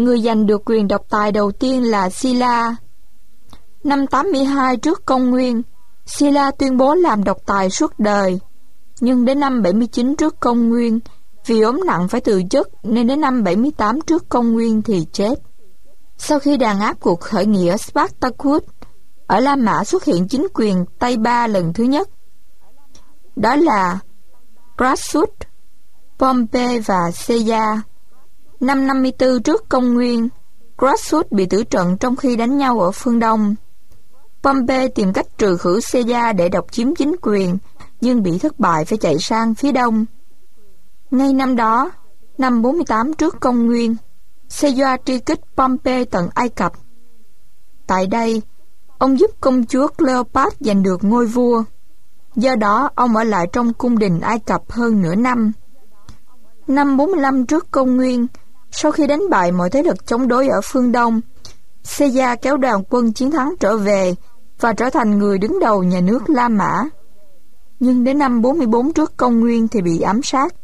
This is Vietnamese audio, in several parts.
người giành được quyền độc tài đầu tiên là Silla. Năm 82 trước công nguyên, Silla tuyên bố làm độc tài suốt đời. Nhưng đến năm 79 trước công nguyên, vì ốm nặng phải từ chức nên đến năm 78 trước công nguyên thì chết. Sau khi đàn áp cuộc khởi nghĩa Spartacus, ở La Mã xuất hiện chính quyền Tây Ba lần thứ nhất. Đó là Crassus, Pompey và Caesar. Năm 54 trước công nguyên, Crassus bị tử trận trong khi đánh nhau ở phương Đông. Pompey tìm cách trừ khử Caesar để độc chiếm chính quyền, nhưng bị thất bại phải chạy sang phía Đông. Ngay năm đó, năm 48 trước công nguyên, Caesar truy kích Pompey tận Ai Cập. Tại đây, ông giúp công chúa Cleopatra giành được ngôi vua. Do đó, ông ở lại trong cung đình Ai Cập hơn nửa năm. Năm 45 trước công nguyên, sau khi đánh bại mọi thế lực chống đối ở phương Đông, Caesar kéo đoàn quân chiến thắng trở về và trở thành người đứng đầu nhà nước La Mã. Nhưng đến năm 44 trước công nguyên thì bị ám sát.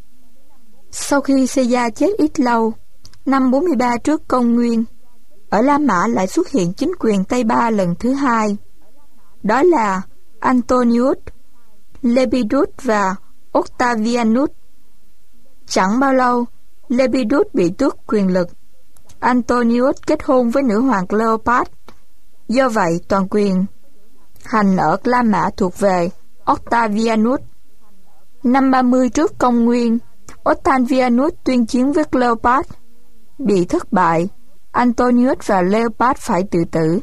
Sau khi Caesar chết ít lâu, năm 43 trước công nguyên, ở La Mã lại xuất hiện chính quyền Tây Ba lần thứ hai. Đó là Antonius, Lepidus và Octavianus. Chẳng bao lâu, Lepidus bị tước quyền lực. Antonius kết hôn với nữ hoàng Cleopatra. Do vậy, toàn quyền hành ở La Mã thuộc về Octavianus. Năm 30 trước công nguyên, Octavianus tuyên chiến với Cleopatra. Bị thất bại, Antonius và Cleopatra phải tự tử.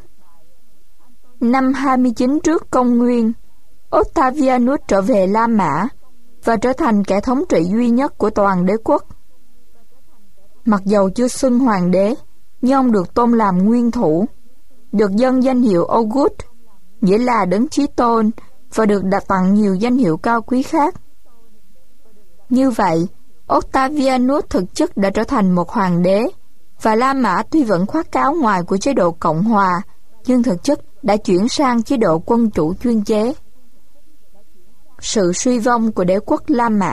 Năm 29 trước công nguyên, Octavianus trở về La Mã và trở thành kẻ thống trị duy nhất của toàn đế quốc. Mặc dầu chưa xưng hoàng đế, nhưng ông được tôn làm nguyên thủ, được dâng danh hiệu August, nghĩa là đấng chí tôn, và được đặt tặng nhiều danh hiệu cao quý khác. Như vậy, Octavianus thực chất đã trở thành một hoàng đế, và La Mã tuy vẫn khoác cái áo ngoài của chế độ Cộng hòa, nhưng thực chất đã chuyển sang chế độ quân chủ chuyên chế. Sự suy vong của đế quốc La Mã.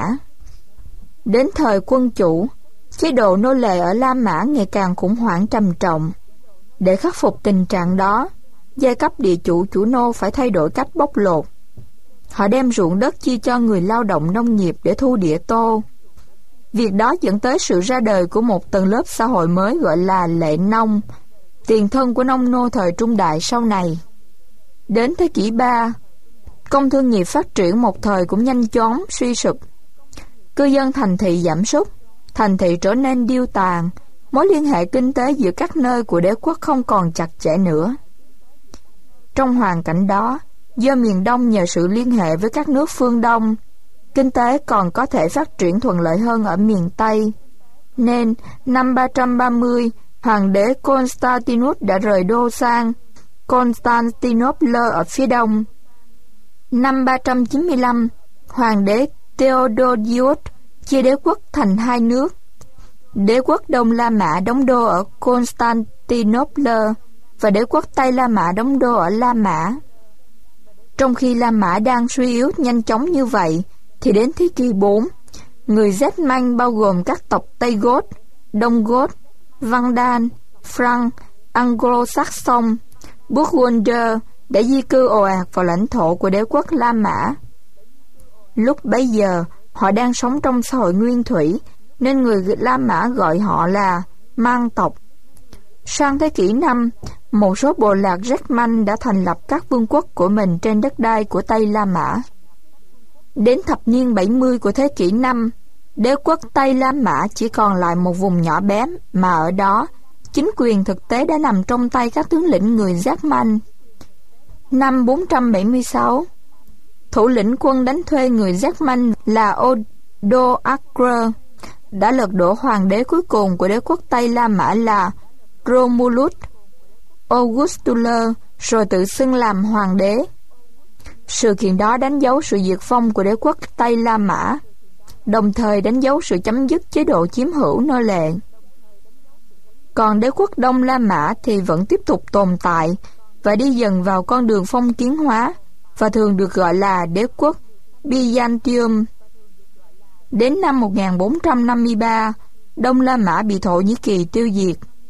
Đến thời quân chủ, chế độ nô lệ ở La Mã ngày càng khủng hoảng trầm trọng. Để khắc phục tình trạng đó, giai cấp địa chủ chủ nô phải thay đổi cách bóc lột. Họ đem ruộng đất chia cho người lao động nông nghiệp để thu địa tô. Việc đó dẫn tới sự ra đời của một tầng lớp xã hội mới gọi là lệ nông, tiền thân của nông nô thời trung đại sau này. Đến thế kỷ 3, công thương nghiệp phát triển một thời cũng nhanh chóng suy sụp. Cư dân thành thị giảm sút, thành thị trở nên điêu tàn, mối liên hệ kinh tế giữa các nơi của đế quốc không còn chặt chẽ nữa. Trong hoàn cảnh đó, do miền Đông nhờ sự liên hệ với các nước phương Đông, kinh tế còn có thể phát triển thuận lợi hơn ở miền Tây, nên năm 330, hoàng đế Constantinus đã rời đô sang Constantinople ở phía đông. Năm 395, hoàng đế Theodosius chia đế quốc thành hai nước. Đế quốc Đông La Mã đóng đô ở Constantinople và đế quốc Tây La Mã đóng đô ở La Mã. Trong khi La Mã đang suy yếu nhanh chóng như vậy, thì đến thế kỷ 4, người German bao gồm các tộc Tây Gốt, Đông Gốt, Vandal, Frank, Anglo-Saxon, Burgunder đã di cư ồ ạt vào lãnh thổ của đế quốc La Mã. Lúc bấy giờ, họ đang sống trong xã hội nguyên thủy, nên người La Mã gọi họ là Man tộc. Sang thế kỷ 5, một số bộ lạc German đã thành lập các vương quốc của mình trên đất đai của Tây La Mã. Đến thập niên 70 của thế kỷ 5, đế quốc Tây La Mã chỉ còn lại một vùng nhỏ bé, mà ở đó, chính quyền thực tế đã nằm trong tay các tướng lĩnh người German. Năm 476, thủ lĩnh quân đánh thuê người German là Odoacer đã lật đổ hoàng đế cuối cùng của đế quốc Tây La Mã là Romulus Augustulus, rồi tự xưng làm hoàng đế. Sự kiện đó đánh dấu sự diệt vong của đế quốc Tây La Mã, đồng thời đánh dấu sự chấm dứt chế độ chiếm hữu nô lệ. Còn đế quốc Đông La Mã thì vẫn tiếp tục tồn tại và đi dần vào con đường phong kiến hóa, và thường được gọi là đế quốc Byzantium. Đến năm 1453, Đông La Mã bị Thổ Nhĩ Kỳ tiêu diệt.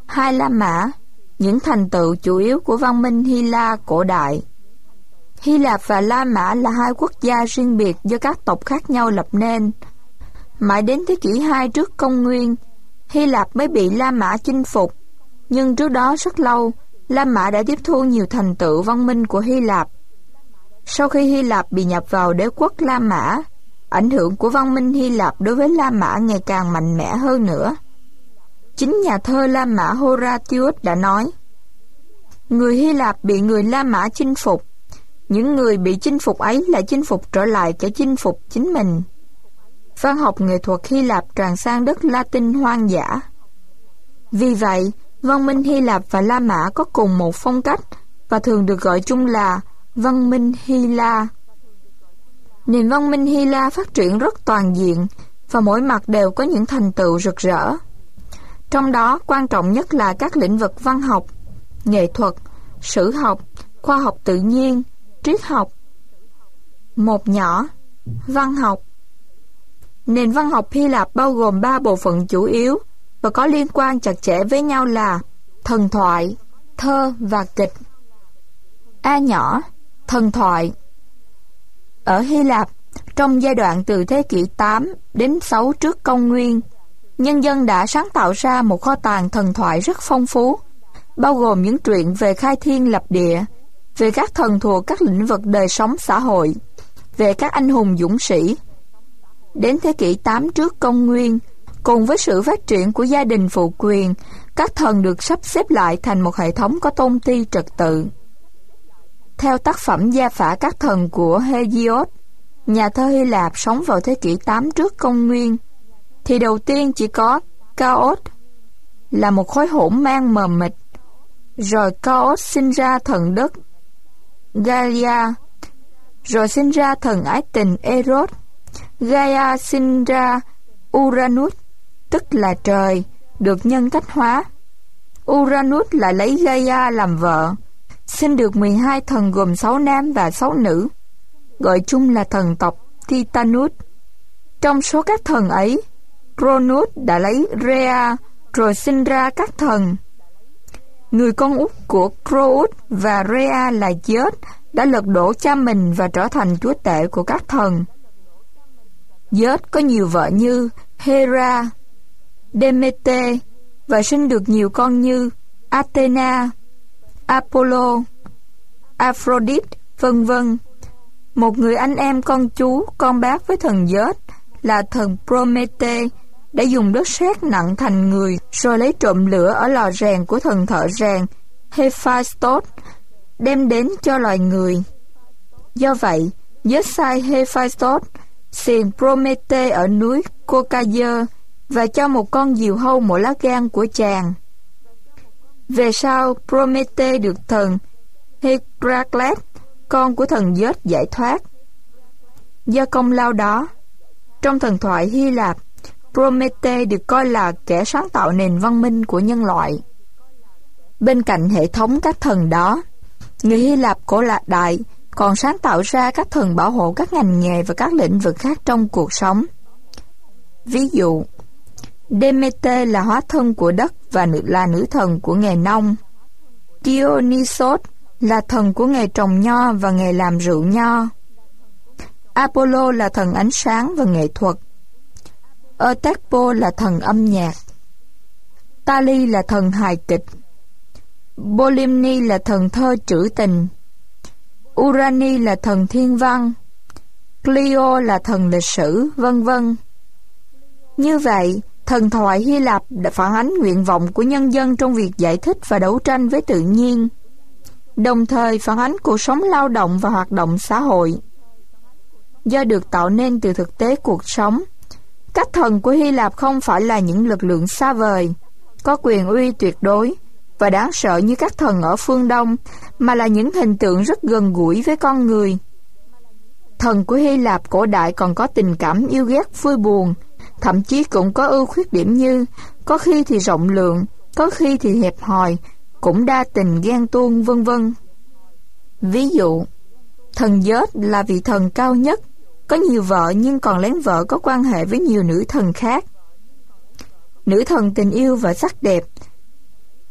Hai La Mã, những thành tựu chủ yếu của văn minh Hy La cổ đại. Hy Lạp và La Mã là hai quốc gia riêng biệt do các tộc khác nhau lập nên. Mãi đến thế kỷ 2 trước công nguyên, Hy Lạp mới bị La Mã chinh phục, nhưng trước đó rất lâu, La Mã đã tiếp thu nhiều thành tựu văn minh của Hy Lạp. Sau khi Hy Lạp bị nhập vào đế quốc La Mã, ảnh hưởng của văn minh Hy Lạp đối với La Mã ngày càng mạnh mẽ hơn nữa. Chính nhà thơ La Mã Horatius đã nói: người Hy Lạp bị người La Mã chinh phục, những người bị chinh phục ấy lại chinh phục trở lại kẻ chinh phục chính mình. Văn học nghệ thuật Hy Lạp tràn sang đất Latin hoang dã. Vì vậy, văn minh Hy Lạp và La Mã có cùng một phong cách và thường được gọi chung là văn minh Hy La. Nền văn minh Hy La phát triển rất toàn diện và mỗi mặt đều có những thành tựu rực rỡ. Trong đó quan trọng nhất là các lĩnh vực văn học, nghệ thuật, sử học, khoa học tự nhiên, triết học. Một nhỏ, văn học. Nền văn học Hy Lạp bao gồm 3 bộ phận chủ yếu và có liên quan chặt chẽ với nhau là thần thoại, thơ và kịch. A nhỏ, thần thoại. Ở Hy Lạp, trong giai đoạn từ thế kỷ 8 đến 6 trước công nguyên, nhân dân đã sáng tạo ra một kho tàng thần thoại rất phong phú, bao gồm những truyện về khai thiên lập địa, về các thần thuộc các lĩnh vực đời sống xã hội, về các anh hùng dũng sĩ. Đến thế kỷ 8 trước công nguyên, cùng với sự phát triển của gia đình phụ quyền, các thần được sắp xếp lại thành một hệ thống có tôn ti trật tự. Theo tác phẩm Gia phả các thần của Hesiod, nhà thơ Hy Lạp sống vào thế kỷ 8 trước công nguyên, thì đầu tiên chỉ có Chaos, là một khối hỗn mang mờ mịt. Rồi Chaos sinh ra thần đất Gaia, rồi sinh ra thần ái tình Eros. Gaia sinh ra Uranus, tức là trời, được nhân cách hóa. Uranus lại lấy Gaia làm vợ, sinh được 12 thần gồm 6 nam và 6 nữ, gọi chung là thần tộc Titanus. Trong số các thần ấy, Cronus đã lấy Rhea, rồi sinh ra các thần. Người con út của Cronos và Rhea là Zeus đã lật đổ cha mình và trở thành chúa tể của các thần. Zeus có nhiều vợ như Hera, Demeter và sinh được nhiều con như Athena, Apollo, Aphrodite, vân vân. Một người anh em con chú, con bác với thần Zeus là thần Promete đã dùng đất sét nặng thành người, rồi lấy trộm lửa ở lò rèn của thần thợ rèn Hephaestus đem đến cho loài người. Do vậy, Zeus sai Hephaestus xiềng Promete ở núi Caucasus và cho một con diều hâu mỗi lá gan của chàng. Về sau, Promete được thần Heracles, con của thần Zeus, giải thoát. Do công lao đó, trong thần thoại Hy Lạp, Promete được coi là kẻ sáng tạo nền văn minh của nhân loại. Bên cạnh hệ thống các thần đó, người Hy Lạp cổ đại còn sáng tạo ra các thần bảo hộ các ngành nghề và các lĩnh vực khác trong cuộc sống. Ví dụ, Demeter là hóa thân của đất và là nữ thần của nghề nông. Dionysos là thần của nghề trồng nho và nghề làm rượu nho. Apollo là thần ánh sáng và nghệ thuật. Eutecpo là thần âm nhạc. Tali là thần hài kịch. Polymni là thần thơ trữ tình. Urani là thần thiên văn. Clio là thần lịch sử, vân vân. Như vậy, thần thoại Hy Lạp đã phản ánh nguyện vọng của nhân dân trong việc giải thích và đấu tranh với tự nhiên, đồng thời phản ánh cuộc sống lao động và hoạt động xã hội. Do được tạo nên từ thực tế cuộc sống, các thần của Hy Lạp không phải là những lực lượng xa vời, có quyền uy tuyệt đối và đáng sợ như các thần ở phương Đông, mà là những hình tượng rất gần gũi với con người. Thần của Hy Lạp cổ đại còn có tình cảm yêu ghét vui buồn, thậm chí cũng có ưu khuyết điểm như có khi thì rộng lượng, có khi thì hẹp hòi, cũng đa tình ghen tuông, vân vân. Ví dụ, thần Zeus là vị thần cao nhất, có nhiều vợ nhưng còn lén vợ có quan hệ với nhiều nữ thần khác. Nữ thần tình yêu và sắc đẹp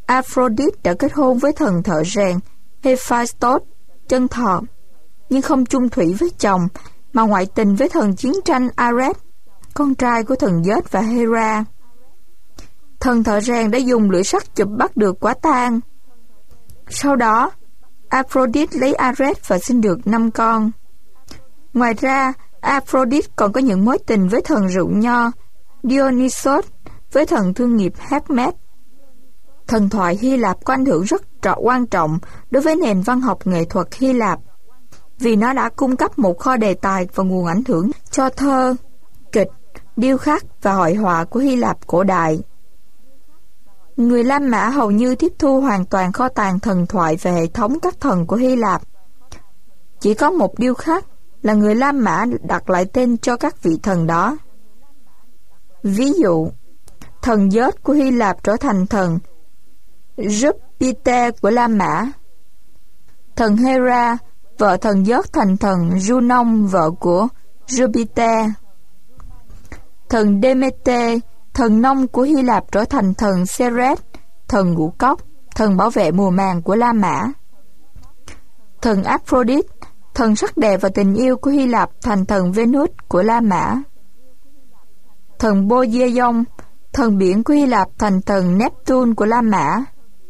Aphrodite đã kết hôn với thần thợ rèn Hephaestus, chân thọ, nhưng không chung thủy với chồng, mà ngoại tình với thần chiến tranh Ares, con trai của thần Zeus và Hera. Thần thợ rèn đã dùng lưỡi sắt chụp bắt được quả tang. Sau đó, Aphrodite lấy Ares và sinh được 5 con. Ngoài ra, Aphrodite còn có những mối tình với thần rượu nho Dionysos, với thần thương nghiệp Hermes. Thần thoại Hy Lạp có ảnh hưởng rất quan trọng đối với nền văn học nghệ thuật Hy Lạp, vì nó đã cung cấp một kho đề tài và nguồn ảnh hưởng cho thơ, kịch, điêu khắc và hội họa của Hy Lạp cổ đại. Người La Mã hầu như tiếp thu hoàn toàn kho tàng thần thoại về hệ thống các thần của Hy Lạp. Chỉ có một điêu khắc là người La Mã đặt lại tên cho các vị thần đó. Ví dụ, thần Zeus của Hy Lạp trở thành thần Jupiter của La Mã. Thần Hera, vợ thần Zeus, thành thần Junon, vợ của Jupiter. Thần Demeter, thần nông của Hy Lạp, trở thành thần Ceres, thần ngũ cốc, thần bảo vệ mùa màng của La Mã. Thần Aphrodite, thần sắc đẹp và tình yêu của Hy Lạp, thành thần Venus của La Mã. Thần Poseidon, thần biển của Hy Lạp, thành thần Neptune của La Mã.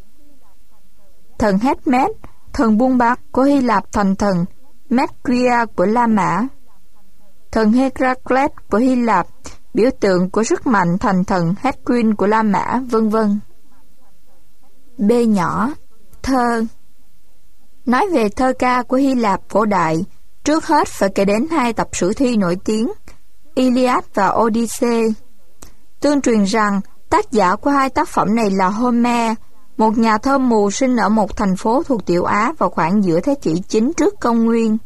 Thần Hermes, thần buôn bán của Hy Lạp, thành thần Mercury của La Mã. Thần Heracles của Hy Lạp, biểu tượng của sức mạnh, thành thần Hercules của La Mã, vân vân. B nhỏ, thơ. Nói về thơ ca của Hy Lạp cổ đại, trước hết phải kể đến 2 tập sử thi nổi tiếng, Iliad và Odyssey. Tương truyền rằng tác giả của 2 tác phẩm này là Homer, một nhà thơ mù sinh ở một thành phố thuộc Tiểu Á vào khoảng giữa thế kỷ 9 trước công nguyên.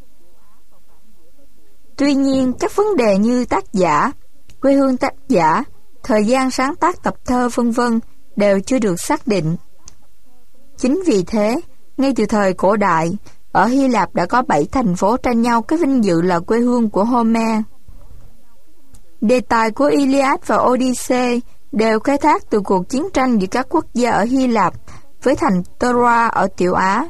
Tuy nhiên, các vấn đề như tác giả, quê hương tác giả, thời gian sáng tác tập thơ v.v. đều chưa được xác định. Chính vì thế, ngay từ thời cổ đại, ở Hy Lạp đã có 7 thành phố tranh nhau cái vinh dự là quê hương của Homer. Đề tài của Iliad và Odyssey đều khai thác từ cuộc chiến tranh giữa các quốc gia ở Hy Lạp với thành Troa ở Tiểu Á.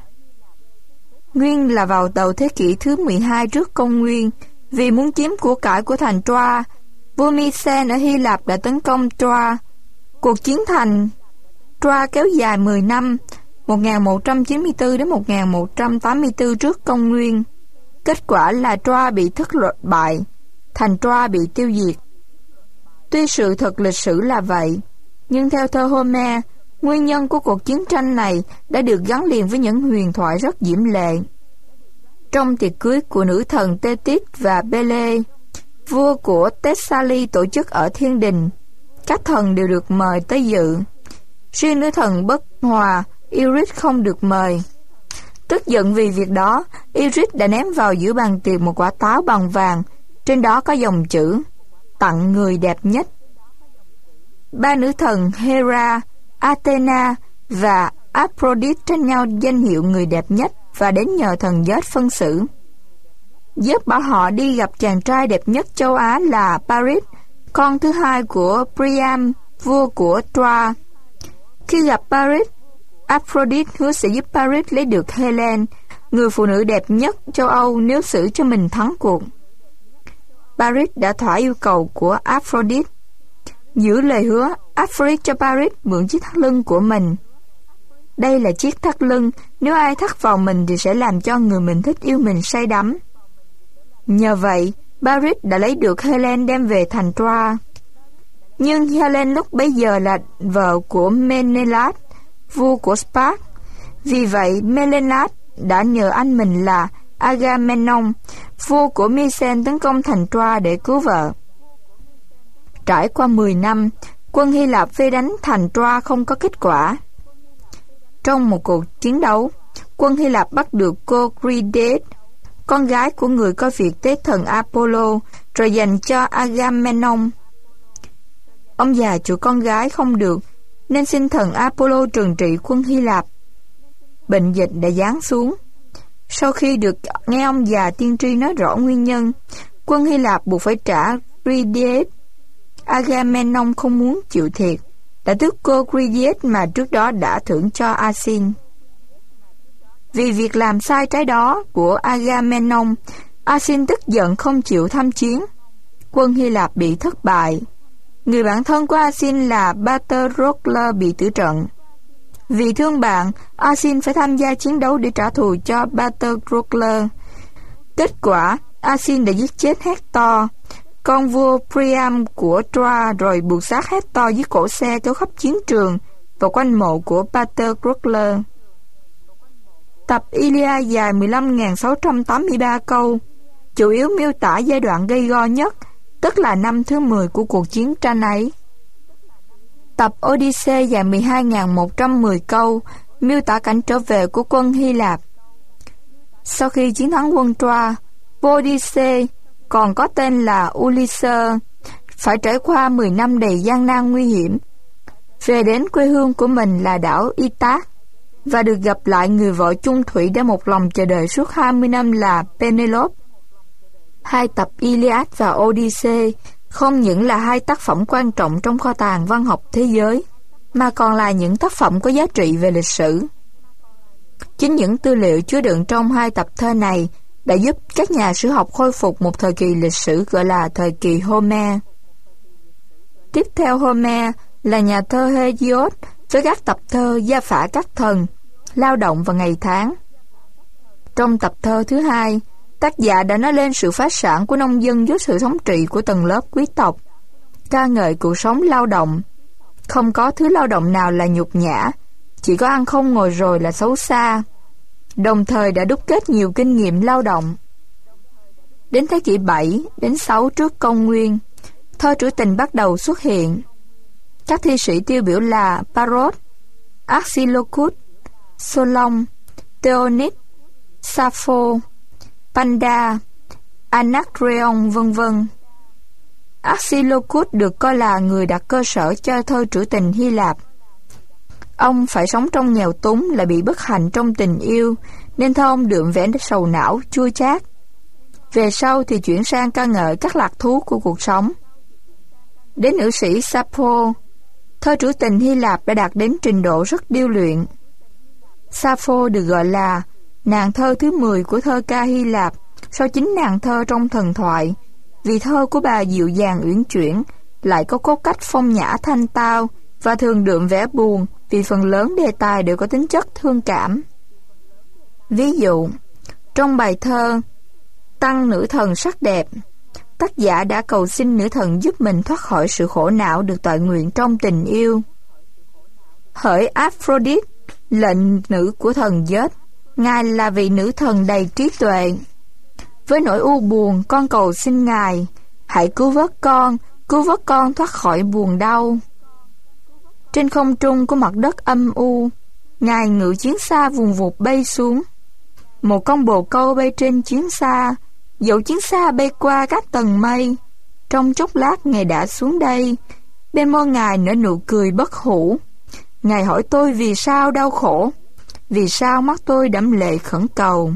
Nguyên là vào đầu thế kỷ thứ 12 trước công nguyên, vì muốn chiếm của cải của thành Troa, vua Mycen ở Hy Lạp đã tấn công Troa. Cuộc chiến thành Troa kéo dài 10 năm, 1194 đến 1184 trước công nguyên. Kết quả là Troa bị thất bại, thành Troa bị tiêu diệt. Tuy sự thật lịch sử là vậy, nhưng theo thơ Homer, nguyên nhân của cuộc chiến tranh này đã được gắn liền với những huyền thoại rất diễm lệ. Trong tiệc cưới của nữ thần Tethys và Pele, vua của Thessaly tổ chức ở thiên đình, các thần đều được mời tới dự. Riêng nữ thần bất hòa Iris không được mời. Tức giận vì việc đó, Iris đã ném vào giữa bàn tiệc một quả táo bằng vàng, trên đó có dòng chữ tặng người đẹp nhất. 3 nữ thần Hera, Athena và Aphrodite tranh nhau danh hiệu người đẹp nhất và đến nhờ thần Zeus phân xử. Zeus bảo họ đi gặp chàng trai đẹp nhất châu Á là Paris, con thứ hai của Priam, vua của Troa. Khi gặp Paris, Aphrodite hứa sẽ giúp Paris lấy được Helen, người phụ nữ đẹp nhất châu Âu, nếu xử cho mình thắng cuộc. Paris đã thỏa yêu cầu của Aphrodite. Giữ lời hứa, Aphrodite cho Paris mượn chiếc thắt lưng của mình. Đây là chiếc thắt lưng, nếu ai thắt vào mình thì sẽ làm cho người mình thích yêu mình say đắm. Nhờ vậy, Paris đã lấy được Helen đem về thành Troa. Nhưng Helen lúc bấy giờ là vợ của Menelaus, vua của Sparta. Vì vậy, Menelaus đã nhờ anh mình là Agamemnon, vua của Mycen, tấn công thành Troa để cứu vợ. Trải qua 10 năm, quân Hy Lạp vây đánh thành Troa không có kết quả. Trong một cuộc chiến đấu, quân Hy Lạp bắt được cô Cridate, con gái của người coi việc tế thần Apollo, rồi dành cho Agamemnon. Ông già chuộc con gái không được, nên xin thần Apollo trừng trị quân Hy Lạp. Bệnh dịch đã giáng xuống. Sau khi được nghe ông già tiên tri nói rõ nguyên nhân, quân Hy Lạp buộc phải trả Cridate. Agamemnon không muốn chịu thiệt, là tước cô Critias mà trước đó đã thưởng cho Asin. Vì việc làm sai trái đó của Agamemnon, Asin tức giận không chịu tham chiến. Quân Hy Lạp bị thất bại. Người bạn thân của Asin là Patroclus bị tử trận. Vì thương bạn, Asin phải tham gia chiến đấu để trả thù cho Patroclus. Kết quả, Asin đã giết chết Hector, con vua Priam của Troa, rồi buộc xác Hector dưới cổ xe kéo khắp chiến trường và quanh mộ của Patroclus. Tập Iliad dài 15.683 câu, chủ yếu miêu tả giai đoạn gay go nhất, tức là năm thứ 10 của cuộc chiến tranh ấy. Tập Odyssey dài 12.110 câu, miêu tả cảnh trở về của quân Hy Lạp. Sau khi chiến thắng quân Troa, vua Odyssey, còn có tên là Ulysses, phải trải qua 10 năm đầy gian nan nguy hiểm, về đến quê hương của mình là đảo Ithac, và được gặp lại người vợ chung thủy đã một lòng chờ đợi suốt 20 năm là Penelope. Hai tập Iliad và Odyssey không những là hai tác phẩm quan trọng trong kho tàng văn học thế giới, mà còn là những tác phẩm có giá trị về lịch sử. Chính những tư liệu chứa đựng trong hai tập thơ này đã giúp các nhà sử học khôi phục một thời kỳ lịch sử gọi là thời kỳ Homer. Tiếp theo Homer là nhà thơ Hesiod với các tập thơ gia phả các thần, lao động và ngày tháng. Trong tập thơ thứ hai, tác giả đã nói lên sự phá sản của nông dân dưới sự thống trị của tầng lớp quý tộc, ca ngợi cuộc sống lao động. Không có thứ lao động nào là nhục nhã, chỉ có ăn không ngồi rồi là xấu xa. Đồng thời đã đúc kết nhiều kinh nghiệm lao động. Đến thế kỷ 7 đến 6 trước công nguyên, thơ trữ tình bắt đầu xuất hiện. Các thi sĩ tiêu biểu là Parrot, Archilochus, Solon, Theognis, Sappho, Panda, Anacreon, vân vân. Archilochus được coi là người đặt cơ sở cho thơ trữ tình Hy Lạp. Ông phải sống trong nghèo túng, lại bị bất hạnh trong tình yêu, nên thơ ông đượm vẻ sầu não, chua chát. Về sau thì chuyển sang ca ngợi các lạc thú của cuộc sống. Đến nữ sĩ Sappho, thơ trữ tình Hy Lạp đã đạt đến trình độ rất điêu luyện. Sappho được gọi là nàng thơ thứ 10 của thơ ca Hy Lạp, sau chính nàng thơ trong thần thoại, vì thơ của bà dịu dàng uyển chuyển, lại có cốt cách phong nhã thanh tao và thường đượm vẻ buồn, vì phần lớn đề tài đều có tính chất thương cảm. Ví dụ, trong bài thơ Tăng nữ thần sắc đẹp, tác giả đã cầu xin nữ thần giúp mình thoát khỏi sự khổ não được toại nguyện trong tình yêu. Hỡi Aphrodite, lệnh nữ của thần Zeus, ngài là vị nữ thần đầy trí tuệ. Với nỗi u buồn, con cầu xin ngài, hãy cứu vớt con thoát khỏi buồn đau. Trên không trung của mặt đất âm u, ngài ngự chiến xa vùng vụt bay xuống. Một con bồ câu bay trên chiến xa, dẫu chiến xa bay qua các tầng mây, trong chốc lát ngài đã xuống đây. Bên môi ngài nở nụ cười bất hủ. Ngài hỏi tôi vì sao đau khổ, vì sao mắt tôi đẫm lệ khẩn cầu.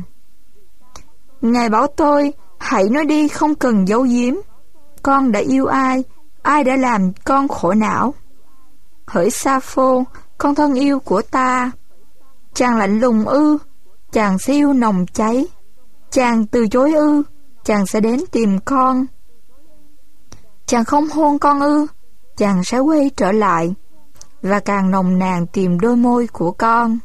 Ngài bảo tôi hãy nói đi, không cần giấu giếm. Con đã yêu ai, ai đã làm con khổ não. Hỡi Sappho, con thân yêu của ta, chàng lạnh lùng ư, chàng sẽ yêu nồng cháy. Chàng từ chối ư, chàng sẽ đến tìm con. Chàng không hôn con ư, chàng sẽ quay trở lại và càng nồng nàn tìm đôi môi của con.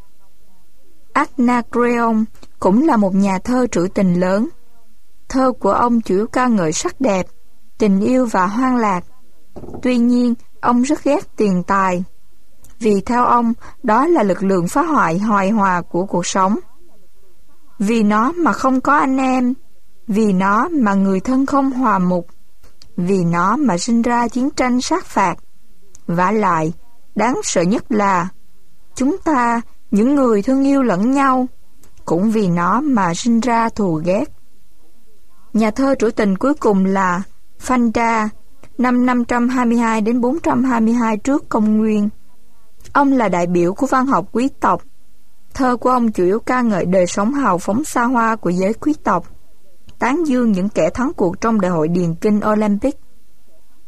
Anacreon cũng là một nhà thơ trữ tình lớn. Thơ của ông chủ yếu ca ngợi sắc đẹp, tình yêu và hoang lạc. Tuy nhiên, ông rất ghét tiền tài, vì theo ông, đó là lực lượng phá hoại hài hòa của cuộc sống. Vì nó mà không có anh em, vì nó mà người thân không hòa mục, vì nó mà sinh ra chiến tranh sát phạt. Vả lại, đáng sợ nhất là chúng ta, những người thương yêu lẫn nhau, cũng vì nó mà sinh ra thù ghét. Nhà thơ trữ tình cuối cùng là Phaedra, năm 522 đến 422 trước công nguyên. Ông là đại biểu của văn học quý tộc. Thơ của ông chủ yếu ca ngợi đời sống hào phóng xa hoa của giới quý tộc, tán dương những kẻ thắng cuộc trong đại hội điền kinh Olympic.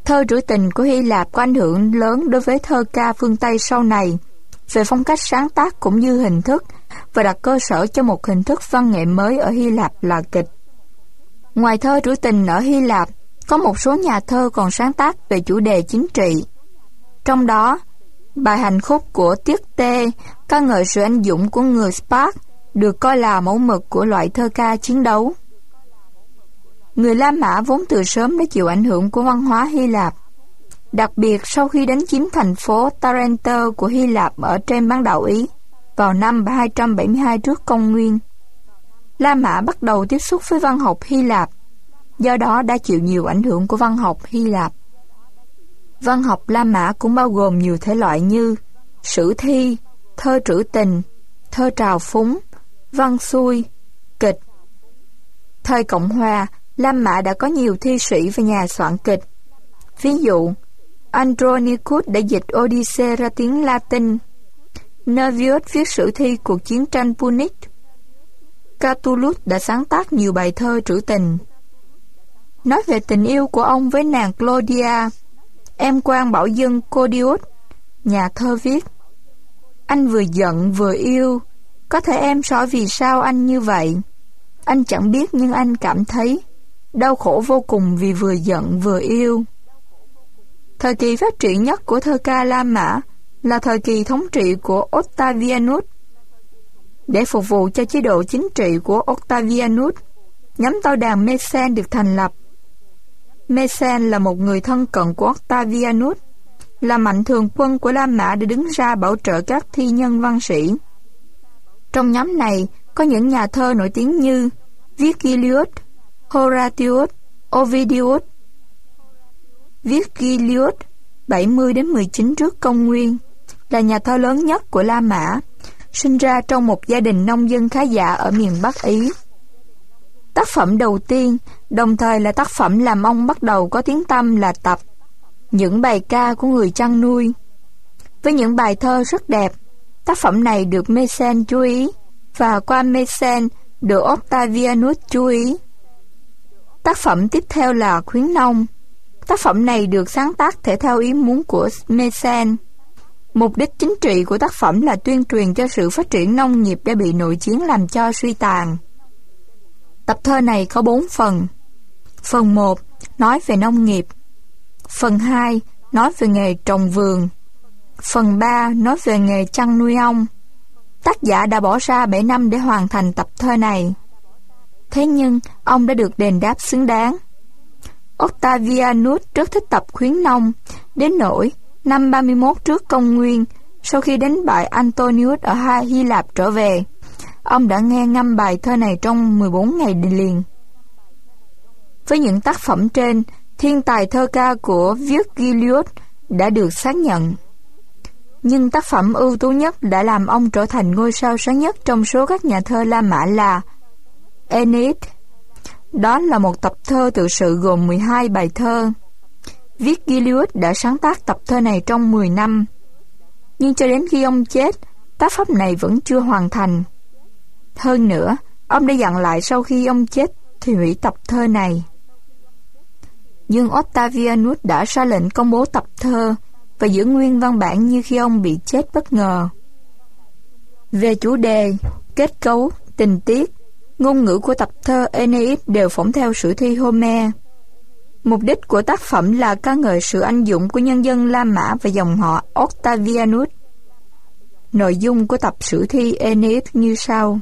Thơ trữ tình của Hy Lạp có ảnh hưởng lớn đối với thơ ca phương Tây sau này, về phong cách sáng tác cũng như hình thức, và đặt cơ sở cho một hình thức văn nghệ mới ở Hy Lạp là kịch. Ngoài thơ trữ tình ở Hy Lạp, có một số nhà thơ còn sáng tác về chủ đề chính trị. Trong đó, bài hành khúc của Tiết Tê ca ngợi sự anh dũng của người Sparta được coi là mẫu mực của loại thơ ca chiến đấu. Người La Mã vốn từ sớm đã chịu ảnh hưởng của văn hóa Hy Lạp, đặc biệt sau khi đánh chiếm thành phố Tarento của Hy Lạp ở trên bán đảo Ý vào năm 272 trước công nguyên. La Mã bắt đầu tiếp xúc với văn học Hy Lạp, do đó đã chịu nhiều ảnh hưởng của văn học Hy Lạp. Văn học La Mã cũng bao gồm nhiều thể loại như sử thi, thơ trữ tình, thơ trào phúng, văn xuôi, kịch. Thời Cộng Hòa, La Mã đã có nhiều thi sĩ và nhà soạn kịch. Ví dụ, Andronicus đã dịch Odyssey ra tiếng Latin, Nervius viết sử thi cuộc chiến tranh Punic, Catullus đã sáng tác nhiều bài thơ trữ tình. Nói về tình yêu của ông với nàng Claudia, em quan bảo dân Codius, nhà thơ viết: anh vừa giận vừa yêu, có thể em rõ vì sao anh như vậy. Anh chẳng biết nhưng anh cảm thấy đau khổ vô cùng vì vừa giận vừa yêu. Thời kỳ phát triển nhất của thơ ca La Mã là thời kỳ thống trị của Octavianus. Để phục vụ cho chế độ chính trị của Octavianus, nhóm tao đàn Mesen được thành lập. Mesen là một người thân cận của Octavianus, là mạnh thường quân của La Mã để đứng ra bảo trợ các thi nhân văn sĩ. Trong nhóm này có những nhà thơ nổi tiếng như Virgilius, Horatius, Ovidius. Virgilius 70 đến 19 trước công nguyên là nhà thơ lớn nhất của La Mã, sinh ra trong một gia đình nông dân khá giả ở miền Bắc Ý. Tác phẩm đầu tiên, đồng thời là tác phẩm làm ông bắt đầu có tiếng tăm là tập Những bài ca của người chăn nuôi. Với những bài thơ rất đẹp, tác phẩm này được Mesen chú ý, và qua Mesen được Octavianus chú ý. Tác phẩm tiếp theo là Khuyến nông. Tác phẩm này được sáng tác thể theo ý muốn của Mesen. Mục đích chính trị của tác phẩm là tuyên truyền cho sự phát triển nông nghiệp đã bị nội chiến làm cho suy tàn. Tập thơ này có 4 phần. Phần 1 nói về nông nghiệp. Phần 2 nói về nghề trồng vườn. Phần 3 nói về nghề chăn nuôi ong. Tác giả đã bỏ ra 7 năm để hoàn thành tập thơ này. Thế nhưng, ông đã được đền đáp xứng đáng. Octavianus rất thích tập Khuyến nông, đến nỗi năm 31 trước công nguyên, sau khi đánh bại Antonius ở Hy Lạp trở về, ông đã nghe ngâm bài thơ này trong 14 ngày liền. Với những tác phẩm trên, thiên tài thơ ca của Virgilius đã được xác nhận. Nhưng tác phẩm ưu tú nhất đã làm ông trở thành ngôi sao sáng nhất trong số các nhà thơ La Mã là Aeneid. Đó là một tập thơ tự sự gồm 12 bài thơ. Virgilius đã sáng tác tập thơ này trong 10 năm. Nhưng cho đến khi ông chết, tác phẩm này vẫn chưa hoàn thành. Hơn nữa, ông đã dặn lại sau khi ông chết thì hủy tập thơ này. Nhưng Octavianus đã ra lệnh công bố tập thơ và giữ nguyên văn bản như khi ông bị chết bất ngờ. Về chủ đề, kết cấu, tình tiết, ngôn ngữ của tập thơ Aeneid đều phỏng theo sử thi Homer. Mục đích của tác phẩm là ca ngợi sự anh dũng của nhân dân La Mã và dòng họ Octavianus. Nội dung của tập sử thi Aeneid như sau.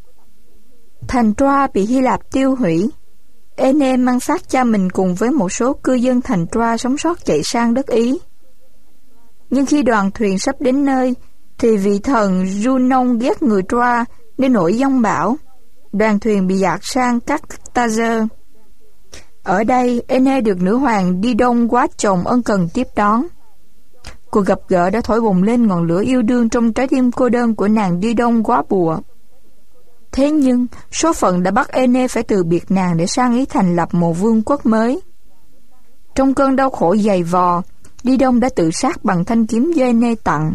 Thành Troa bị Hy Lạp tiêu hủy. Aeneas mang xác cha mình cùng với một số cư dân thành Troa sống sót chạy sang đất Ý. Nhưng khi đoàn thuyền sắp đến nơi, thì vị thần Junon ghét người Troa nên nổi giông bão. Đoàn thuyền bị dạt sang Carthage. Ở đây, Aeneas được nữ hoàng Didon quá chồng ân cần tiếp đón. Cuộc gặp gỡ đã thổi bùng lên ngọn lửa yêu đương trong trái tim cô đơn của nàng Didon quá bùa. Thế nhưng, số phận đã bắt Aeneas phải từ biệt nàng để sang ý thành lập một vương quốc mới. Trong cơn đau khổ dày vò, Didon đã tự sát bằng thanh kiếm do Aeneas tặng.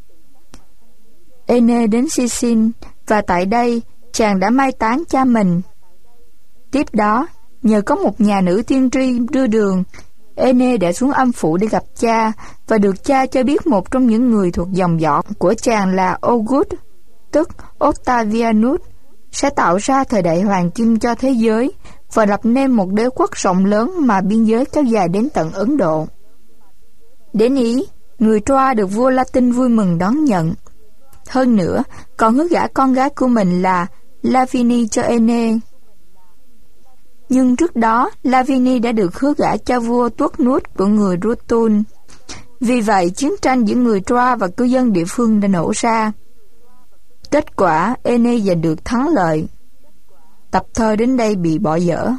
Aeneas đến Sicin, và tại đây, chàng đã mai táng cha mình. Tiếp đó, nhờ có một nhà nữ tiên tri đưa đường, Ene đã xuống âm phủ để gặp cha và được cha cho biết một trong những người thuộc dòng dõi của chàng là August, tức Octavianus, sẽ tạo ra thời đại hoàng kim cho thế giới và lập nên một đế quốc rộng lớn mà biên giới kéo dài đến tận Ấn Độ. Đến Ý, người Troa được vua Latin vui mừng đón nhận. Hơn nữa, còn hứa gả con gái của mình là Lavinia cho Ene. Nhưng trước đó, Lavinia đã được hứa gả cho vua Tuotnus của người Rutun. Vì vậy, chiến tranh giữa người Troa và cư dân địa phương đã nổ ra. Kết quả, Ene giành được thắng lợi. Tập thơ đến đây bị bỏ dở.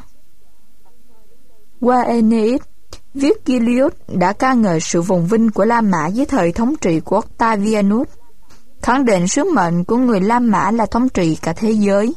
Qua Aeneid, Virgilius đã ca ngợi sự phồn vinh của La Mã dưới thời thống trị của Octavianus, khẳng định sứ mệnh của người La Mã là thống trị cả thế giới.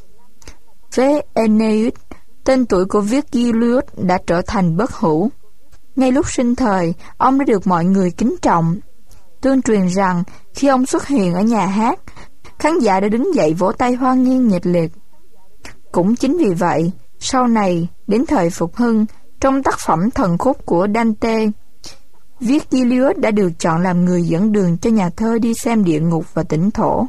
Với Aeneid, tên tuổi của Virgilius đã trở thành bất hủ. Ngay lúc sinh thời, ông đã được mọi người kính trọng. Tương truyền rằng khi ông xuất hiện ở nhà hát, khán giả đã đứng dậy vỗ tay hoan nghênh nhiệt liệt. Cũng chính vì vậy, sau này, đến thời Phục Hưng, trong tác phẩm Thần Khúc của Dante, Virgilius đã được chọn làm người dẫn đường cho nhà thơ đi xem địa ngục và tỉnh thổ.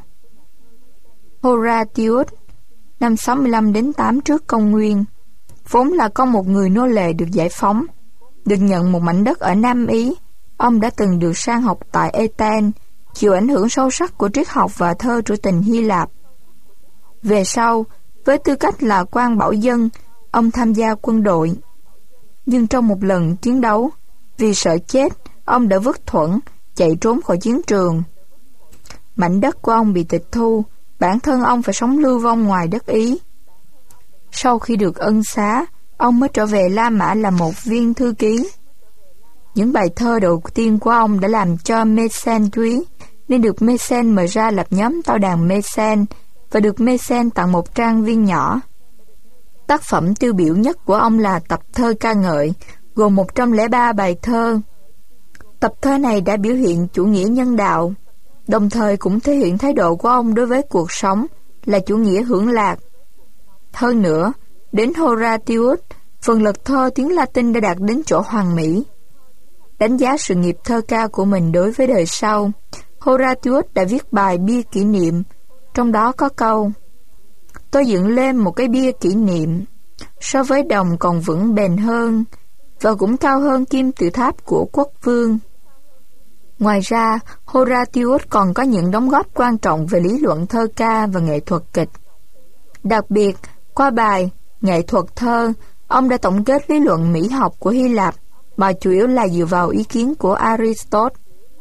Horatius, năm 65 đến 8 trước công nguyên, vốn là con một người nô lệ được giải phóng, được nhận một mảnh đất ở Nam Ý. Ông đã từng được sang học tại Athens, chịu ảnh hưởng sâu sắc của triết học và thơ trữ tình Hy Lạp. Về sau, với tư cách là quan bảo dân, ông tham gia quân đội. Nhưng trong một lần chiến đấu, vì sợ chết, ông đã vứt thuẫn, chạy trốn khỏi chiến trường. Mảnh đất của ông bị tịch thu, bản thân ông phải sống lưu vong ngoài đất Ý. Sau khi được ân xá, ông mới trở về La Mã là một viên thư ký. Những bài thơ đầu tiên của ông đã làm cho Mécène quý, nên được Mécène mời ra lập nhóm tao đàn Mécène và được Mécène tặng một trang viên nhỏ. Tác phẩm tiêu biểu nhất của ông là tập thơ ca ngợi, gồm 103 bài thơ. Tập thơ này đã biểu hiện chủ nghĩa nhân đạo, đồng thời cũng thể hiện thái độ của ông đối với cuộc sống là chủ nghĩa hưởng lạc. Hơn nữa, đến Horatius, phần lật thơ tiếng Latin đã đạt đến chỗ hoàn mỹ. Đánh giá sự nghiệp thơ ca của mình đối với đời sau, Horatius đã viết bài bia kỷ niệm, trong đó có câu: "Tôi dựng lên một cái bia kỷ niệm, so với đồng còn vững bền hơn, và cũng cao hơn kim tự tháp của quốc vương." Ngoài ra, Horatius còn có những đóng góp quan trọng về lý luận thơ ca và nghệ thuật kịch. Đặc biệt, qua bài Nghệ thuật thơ, ông đã tổng kết lý luận mỹ học của Hy Lạp, mà chủ yếu là dựa vào ý kiến của Aristotle.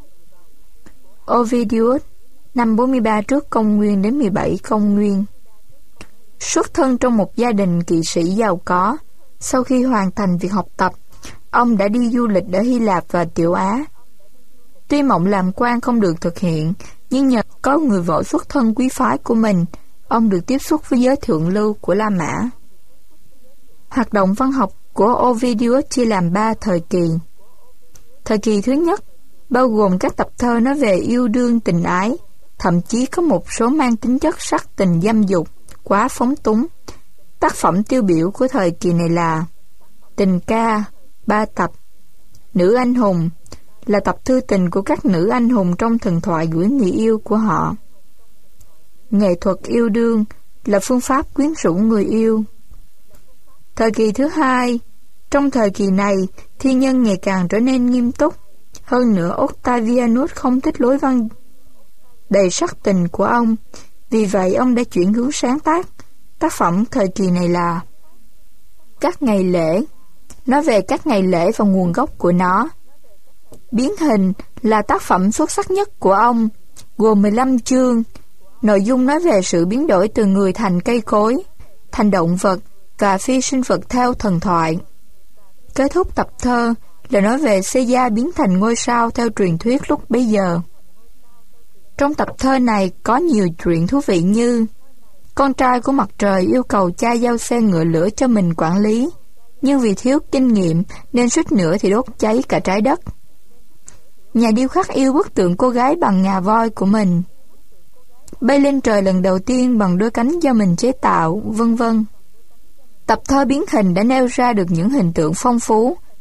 Ovidius, năm 43 trước công nguyên đến 17 công nguyên. Xuất thân trong một gia đình kỵ sĩ giàu có, sau khi hoàn thành việc học tập, ông đã đi du lịch ở Hy Lạp và Tiểu Á. Tuy mộng làm quan không được thực hiện, nhưng nhờ có người vợ xuất thân quý phái của mình, ông được tiếp xúc với giới thượng lưu của La Mã. Hoạt động văn học của Ovidius chia làm 3 thời kỳ. Thời kỳ thứ nhất bao gồm các tập thơ nói về yêu đương tình ái, thậm chí có một số mang tính chất sắc tình dâm dục, quá phóng túng. Tác phẩm tiêu biểu của thời kỳ này là Tình ca, 3 tập, Nữ anh hùng, là tập thư tình của các nữ anh hùng trong thần thoại gửi người yêu của họ. Nghệ thuật yêu đương là phương pháp quyến rũ người yêu. Thời kỳ thứ hai, trong thời kỳ này, thi nhân ngày càng trở nên nghiêm túc. Hơn nữa, Octavianus không thích lối văn đầy sắc tình của ông. Vì vậy, ông đã chuyển hướng sáng tác. Tác phẩm thời kỳ này là Các ngày lễ, nói về các ngày lễ và nguồn gốc của nó. Biến hình là tác phẩm xuất sắc nhất của ông, gồm 15 chương. Nội dung nói về sự biến đổi từ người thành cây cối, thành động vật và phi sinh vật theo thần thoại. Kết thúc tập thơ là nói về Caesar biến thành ngôi sao theo truyền thuyết lúc bấy giờ. Trong tập thơ này có nhiều chuyện thú vị như: con trai của mặt trời yêu cầu cha giao xe ngựa lửa cho mình quản lý, nhưng vì thiếu kinh nghiệm nên suýt nữa thì đốt cháy cả trái đất. Nhà điêu khắc yêu bức tượng cô gái bằng ngà voi của mình. Bay lên trời lần đầu tiên bằng đôi cánh do mình chế tạo, vân vân. Tập thơ biến hình đã nêu ra được những hình tượng phong phú,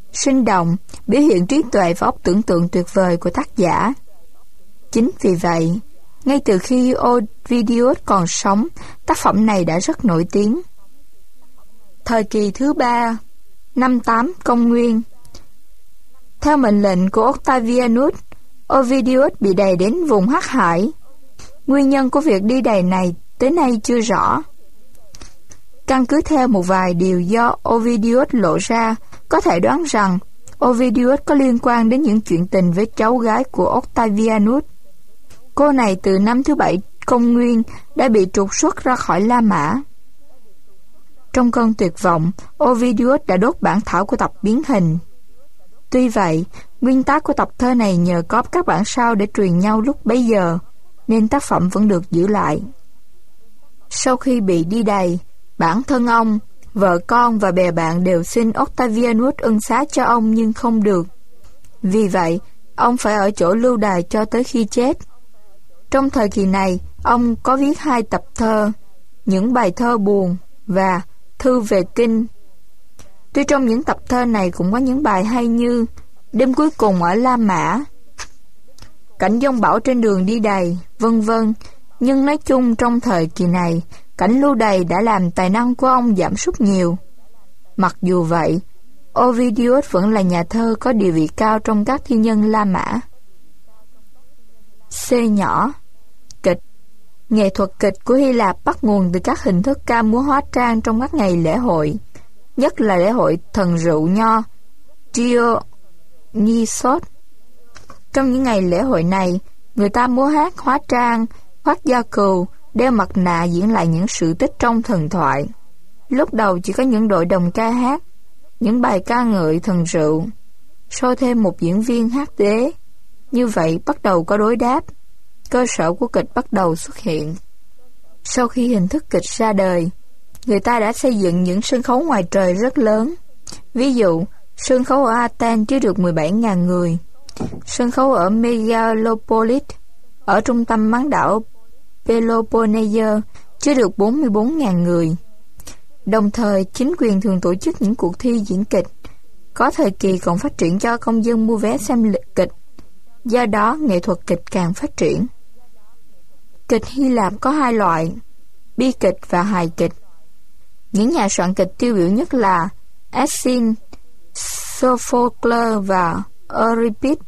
sinh động, biểu hiện trí tuệ và óc tưởng tượng tuyệt vời của tác giả. Chính vì vậy, ngay từ khi Ovidius còn sống, tác phẩm này đã rất nổi tiếng. Thời kỳ thứ 3, năm 8 công nguyên. Theo mệnh lệnh của Octavianus, Ovidius bị đày đến vùng Hắc Hải. Nguyên nhân của việc đi đày này tới nay chưa rõ. Căn cứ theo một vài điều do Ovidius lộ ra, có thể đoán rằng Ovidius có liên quan đến những chuyện tình với cháu gái của Octavianus. Cô này từ năm thứ 7 công nguyên đã bị trục xuất ra khỏi La Mã. Trong cơn tuyệt vọng, Ovidius đã đốt bản thảo của tập biến hình. Tuy vậy, nguyên tác của tập thơ này nhờ có các bản sao để truyền nhau lúc bấy giờ, nên tác phẩm vẫn được giữ lại. Sau khi bị đi đày, bản thân ông, vợ con và bè bạn đều xin Octavianus ân xá cho ông nhưng không được. Vì vậy, ông phải ở chỗ lưu đày cho tới khi chết. Trong thời kỳ này, ông có viết 2 tập thơ, những bài thơ buồn và thư về kinh. Tuy trong những tập thơ này cũng có những bài hay như Đêm cuối cùng ở La Mã, Cảnh giông bão trên đường đi đày, vân vân. Nhưng nói chung trong thời kỳ này, cảnh lưu đày đã làm tài năng của ông giảm sút nhiều. Mặc dù vậy, Ovidius vẫn là nhà thơ có địa vị cao trong các thi nhân La Mã. C nhỏ. Kịch. Nghệ thuật kịch của Hy Lạp bắt nguồn từ các hình thức ca múa hóa trang trong các ngày lễ hội, nhất là lễ hội thần rượu nho Dionysos. Trong những ngày lễ hội này, người ta múa hát hóa trang, khoác da cừu, đeo mặt nạ diễn lại những sự tích trong thần thoại. Lúc đầu chỉ có những đội đồng ca hát, những bài ca ngợi thần rượu, sau thêm một diễn viên hát đế. Như vậy bắt đầu có đối đáp, cơ sở của kịch bắt đầu xuất hiện. Sau khi hình thức kịch ra đời, người ta đã xây dựng những sân khấu ngoài trời rất lớn. Ví dụ, sân khấu ở Athens chứa được 17.000 người, sân khấu ở Megalopolis, ở trung tâm bán đảo Peloponnesus, chứa được 44.000 người. Đồng thời, chính quyền thường tổ chức những cuộc thi diễn kịch. Có thời kỳ còn phát triển cho công dân mua vé xem kịch. Do đó, nghệ thuật kịch càng phát triển. Kịch Hy Lạp có 2 loại, bi kịch và hài kịch. Những nhà soạn kịch tiêu biểu nhất là Aeschines, Sophocles và Euripides.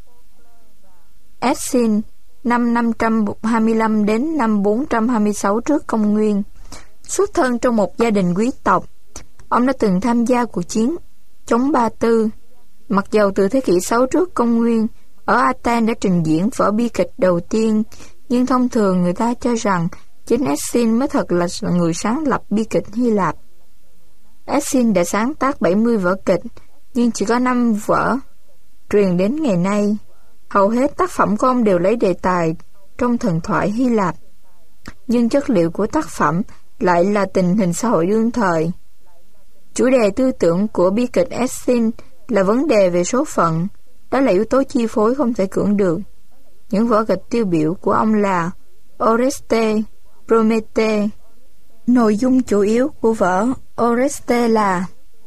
Aeschines năm 525 đến năm 426 trước công nguyên, xuất thân trong một gia đình quý tộc. Ông đã từng tham gia cuộc chiến chống Ba Tư. Mặc dầu từ thế kỷ 6 trước công nguyên, ở Athens đã trình diễn vở bi kịch đầu tiên, nhưng thông thường người ta cho rằng chính Aeschines mới thật là người sáng lập bi kịch Hy Lạp. Aeschines đã sáng tác 70 vở kịch, nhưng chỉ có 5 vở truyền đến ngày nay. Hầu hết tác phẩm của ông đều lấy đề tài trong thần thoại Hy Lạp, nhưng chất liệu của tác phẩm lại là tình hình xã hội đương thời. Chủ đề tư tưởng của bi kịch Aeschines là vấn đề về số phận, đó là yếu tố chi phối không thể cưỡng được. Những vở kịch tiêu biểu của ông là Oreste, Promete. Nội dung chủ yếu của vở Oreste là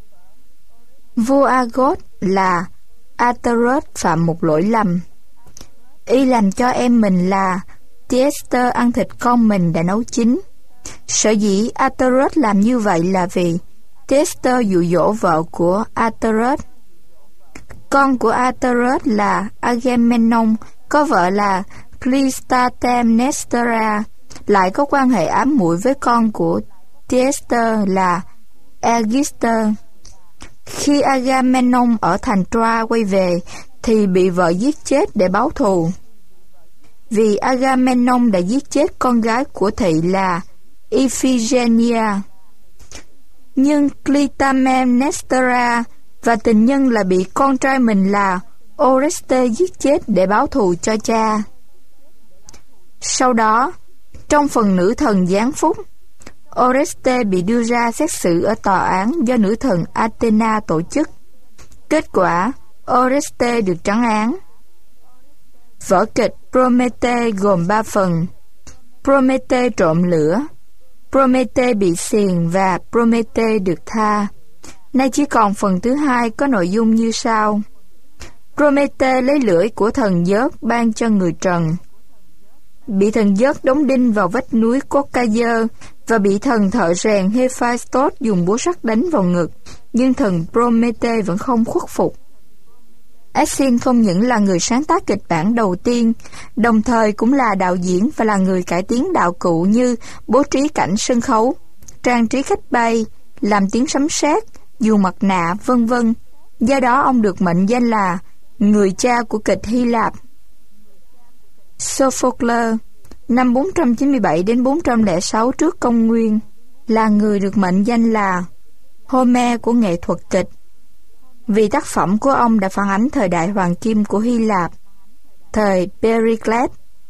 vua Argos là Atreus phạm một lỗi lầm. Y làm cho em mình là Thyestes ăn thịt con mình đã nấu chín. Sở dĩ Atreus làm như vậy là vì Thyestes dụ dỗ vợ của Atreus. Con của Atreus là Agamemnon có vợ là Clytemnestra, lại có quan hệ ám muội với con của Thyestes là Aegisthus. Khi Agamemnon ở thành Troa quay về thì bị vợ giết chết để báo thù. Vì Agamemnon đã giết chết con gái của thị là Iphigenia. Nhưng Clytemnestra và tình nhân là bị con trai mình là Orestes giết chết để báo thù cho cha. Sau đó, trong phần nữ thần giáng phúc, Orestes bị đưa ra xét xử ở tòa án do nữ thần Athena tổ chức. Kết quả, Orestes được trắng án. Vở kịch Promete gồm 3 phần: Promete trộm lửa, Promete bị xiềng và Promete được tha. Nay chỉ còn phần thứ hai có nội dung như sau. Promete lấy lưỡi của thần Dớt ban cho người trần. Bị thần Dớt đóng đinh vào vách núi Caucasus và bị thần thợ rèn Hephaestus dùng búa sắt đánh vào ngực, nhưng thần Promete vẫn không khuất phục. Aeschylus không những là người sáng tác kịch bản đầu tiên, đồng thời cũng là đạo diễn và là người cải tiến đạo cụ như bố trí cảnh sân khấu, trang trí khách bay, làm tiếng sấm sét, dù mặt nạ, vân vân. Do đó ông được mệnh danh là người cha của kịch Hy Lạp. Sophocles, năm 497 đến 406 trước công nguyên, là người được mệnh danh là Homer của nghệ thuật kịch, vì tác phẩm của ông đã phản ánh thời đại hoàng kim của Hy Lạp, thời Pericles.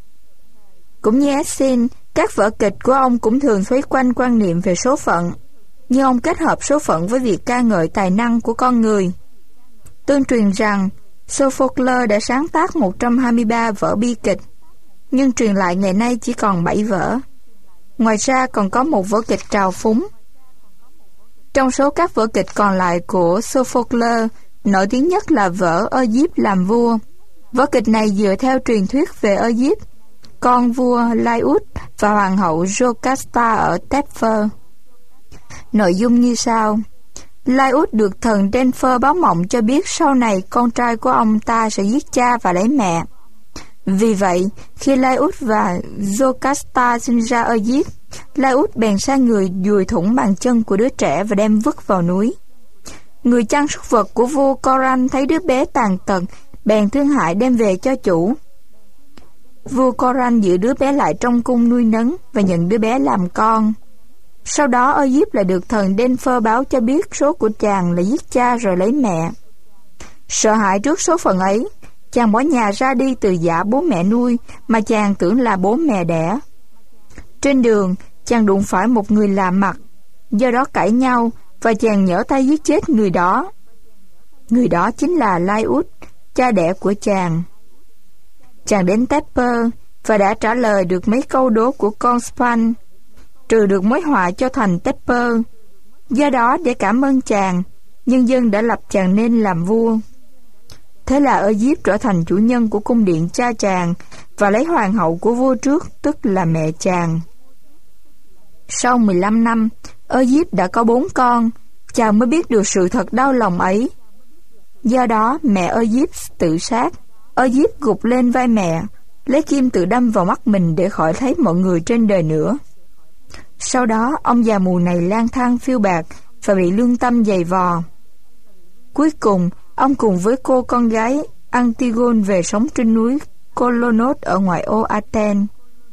Cũng như Aeschylus, các vở kịch của ông cũng thường xoay quanh quan niệm về số phận, nhưng ông kết hợp số phận với việc ca ngợi tài năng của con người. Tương truyền rằng Sophocles đã sáng tác 123 vở bi kịch, nhưng truyền lại ngày nay chỉ còn 7 vở. Ngoài ra còn có một vở kịch trào phúng. Trong số các vở kịch còn lại của Sophocles, nổi tiếng nhất là vở Oedipe làm vua. Vở kịch này dựa theo truyền thuyết về Oedipe, con vua Laius và hoàng hậu Jocasta ở Thebes. Nội dung như sau. Laius được thần Denphơ báo mộng cho biết sau này con trai của ông ta sẽ giết cha và lấy mẹ. Vì vậy, khi Laius và Jocasta sinh ra Oedipe, Laius bèn sai người dùi thủng bàn chân của đứa trẻ và đem vứt vào núi. Người chăn súc vật của vua Coran thấy đứa bé tàn tật, bèn thương hại đem về cho chủ. Vua Coran giữ đứa bé lại trong cung nuôi nấng và nhận đứa bé làm con. Sau đó Oedipe lại được thần Denphơ báo cho biết số của chàng là giết cha rồi lấy mẹ. Sợ hãi trước số phận ấy, chàng bỏ nhà ra đi từ giả bố mẹ nuôi mà chàng tưởng là bố mẹ đẻ. Trên đường, chàng đụng phải một người lạ mặt, do đó cãi nhau và chàng nhỡ tay giết chết người đó. Người đó chính là Laius, cha đẻ của chàng. Chàng đến Thebes và đã trả lời được mấy câu đố của con Span, trừ được mối họa cho thành Thebes. Do đó, để cảm ơn chàng, nhân dân đã lập chàng nên làm vua. Thế là Oedipe trở thành chủ nhân của cung điện cha chàng và lấy hoàng hậu của vua trước, tức là mẹ chàng. Sau 15 năm, Oedipe đã có 4 con, chàng mới biết được sự thật đau lòng ấy. Do đó, mẹ Oedipe tự sát. Oedipe gục lên vai mẹ, lấy kim tự đâm vào mắt mình để khỏi thấy mọi người trên đời nữa. Sau đó, ông già mù này lang thang phiêu bạt và bị lương tâm giày vò. Cuối cùng, ông cùng với cô con gái Antigone về sống trên núi Colonos ở ngoại ô Athens.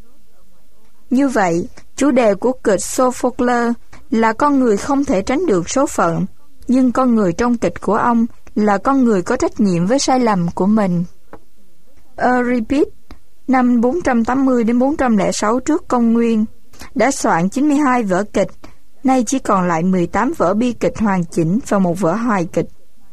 Như vậy, chủ đề của kịch Sophocles là con người không thể tránh được số phận, nhưng con người trong kịch của ông là con người có trách nhiệm với sai lầm của mình. Euripides, năm 480 đến 406 trước công nguyên, đã soạn 92 vở kịch, nay chỉ còn lại 18 vở bi kịch hoàn chỉnh và một vở hài kịch.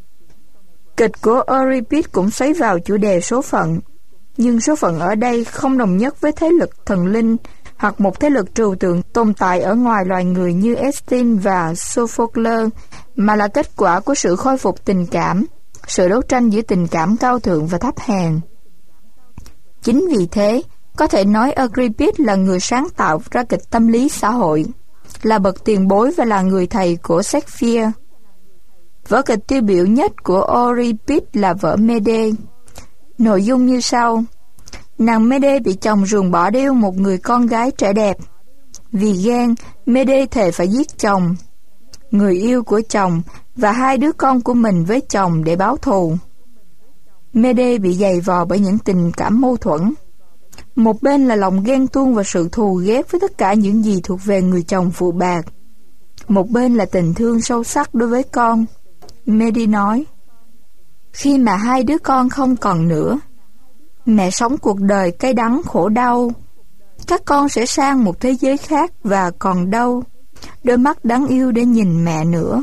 Kịch của Euripides cũng xoáy vào chủ đề số phận, nhưng số phận ở đây không đồng nhất với thế lực thần linh hoặc một thế lực trừu tượng tồn tại ở ngoài loài người như Aeschylus và Sophocles, mà là kết quả của sự khôi phục tình cảm, sự đấu tranh giữa tình cảm cao thượng và thấp hèn. Chính vì thế, có thể nói Euripides là người sáng tạo ra kịch tâm lý xã hội, là bậc tiền bối và là người thầy của Shakespeare. Vở kịch tiêu biểu nhất của Euripides là vở Médée. Nội dung như sau. Nàng Médée bị chồng ruồng bỏ để yêu một người con gái trẻ đẹp. Vì ghen, Médée thề phải giết chồng, người yêu của chồng và 2 đứa con của mình với chồng để báo thù. Médée bị giày vò bởi những tình cảm mâu thuẫn. Một bên là lòng ghen tuông và sự thù ghét với tất cả những gì thuộc về người chồng phụ bạc. Một bên là tình thương sâu sắc đối với con. Médée nói, khi mà 2 đứa con không còn nữa, mẹ sống cuộc đời cay đắng khổ đau. Các con sẽ sang một thế giới khác và còn đâu đôi mắt đáng yêu để nhìn mẹ nữa.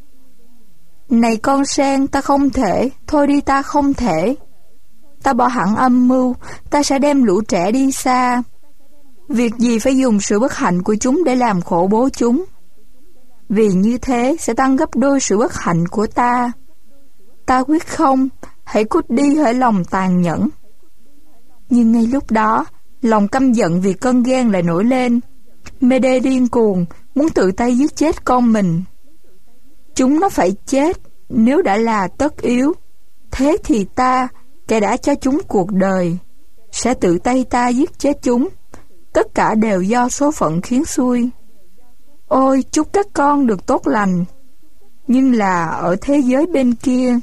Này con sen, ta không thể, thôi đi ta không thể. Ta bỏ hẳn âm mưu, ta sẽ đem lũ trẻ đi xa. Việc gì phải dùng sự bất hạnh của chúng để làm khổ bố chúng. vì như thế sẽ tăng gấp đôi sự bất hạnh của ta. Ta quyết không, hãy cút đi hỡi lòng tàn nhẫn. Nhưng ngay lúc đó, lòng căm giận vì cơn ghen lại nổi lên. Mede điên cuồng, muốn tự tay giết chết con mình. Chúng nó phải chết, nếu đã là tất yếu. Thế thì ta, kẻ đã cho chúng cuộc đời, sẽ tự tay ta giết chết chúng. Tất cả đều do số phận khiến xuôi. Ôi, chúc các con được tốt lành. Nhưng là ở thế giới bên kia,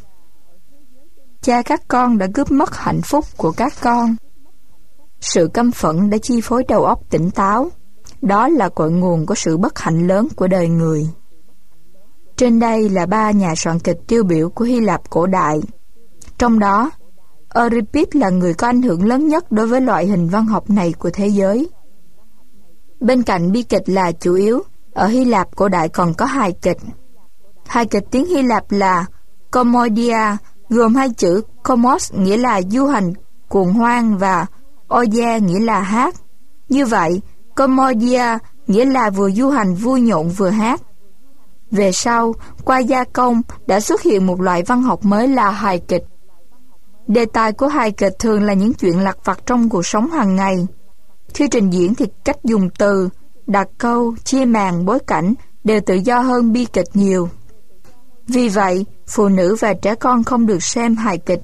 cha các con đã cướp mất hạnh phúc của các con. Sự căm phẫn đã chi phối đầu óc tỉnh táo. Đó là cội nguồn của sự bất hạnh lớn của đời người. Trên đây là 3 nhà soạn kịch tiêu biểu của Hy Lạp cổ đại. Trong đó, Euripides là người có ảnh hưởng lớn nhất đối với loại hình văn học này của thế giới. Bên cạnh bi kịch là chủ yếu, ở Hy Lạp cổ đại còn có hài kịch. Hài kịch tiếng Hy Lạp là Komodia, gồm 2 chữ komos nghĩa là du hành cuồng hoang và oia nghĩa là hát. Như vậy, Komodia nghĩa là vừa du hành vui nhộn vừa hát. Về sau, qua gia công đã xuất hiện một loại văn học mới là hài kịch. Đề tài của hài kịch thường là những chuyện lặt vặt trong cuộc sống hàng ngày. Khi trình diễn thì cách dùng từ, đặt câu, chia màn, bối cảnh đều tự do hơn bi kịch nhiều. Vì vậy, phụ nữ và trẻ con không được xem hài kịch.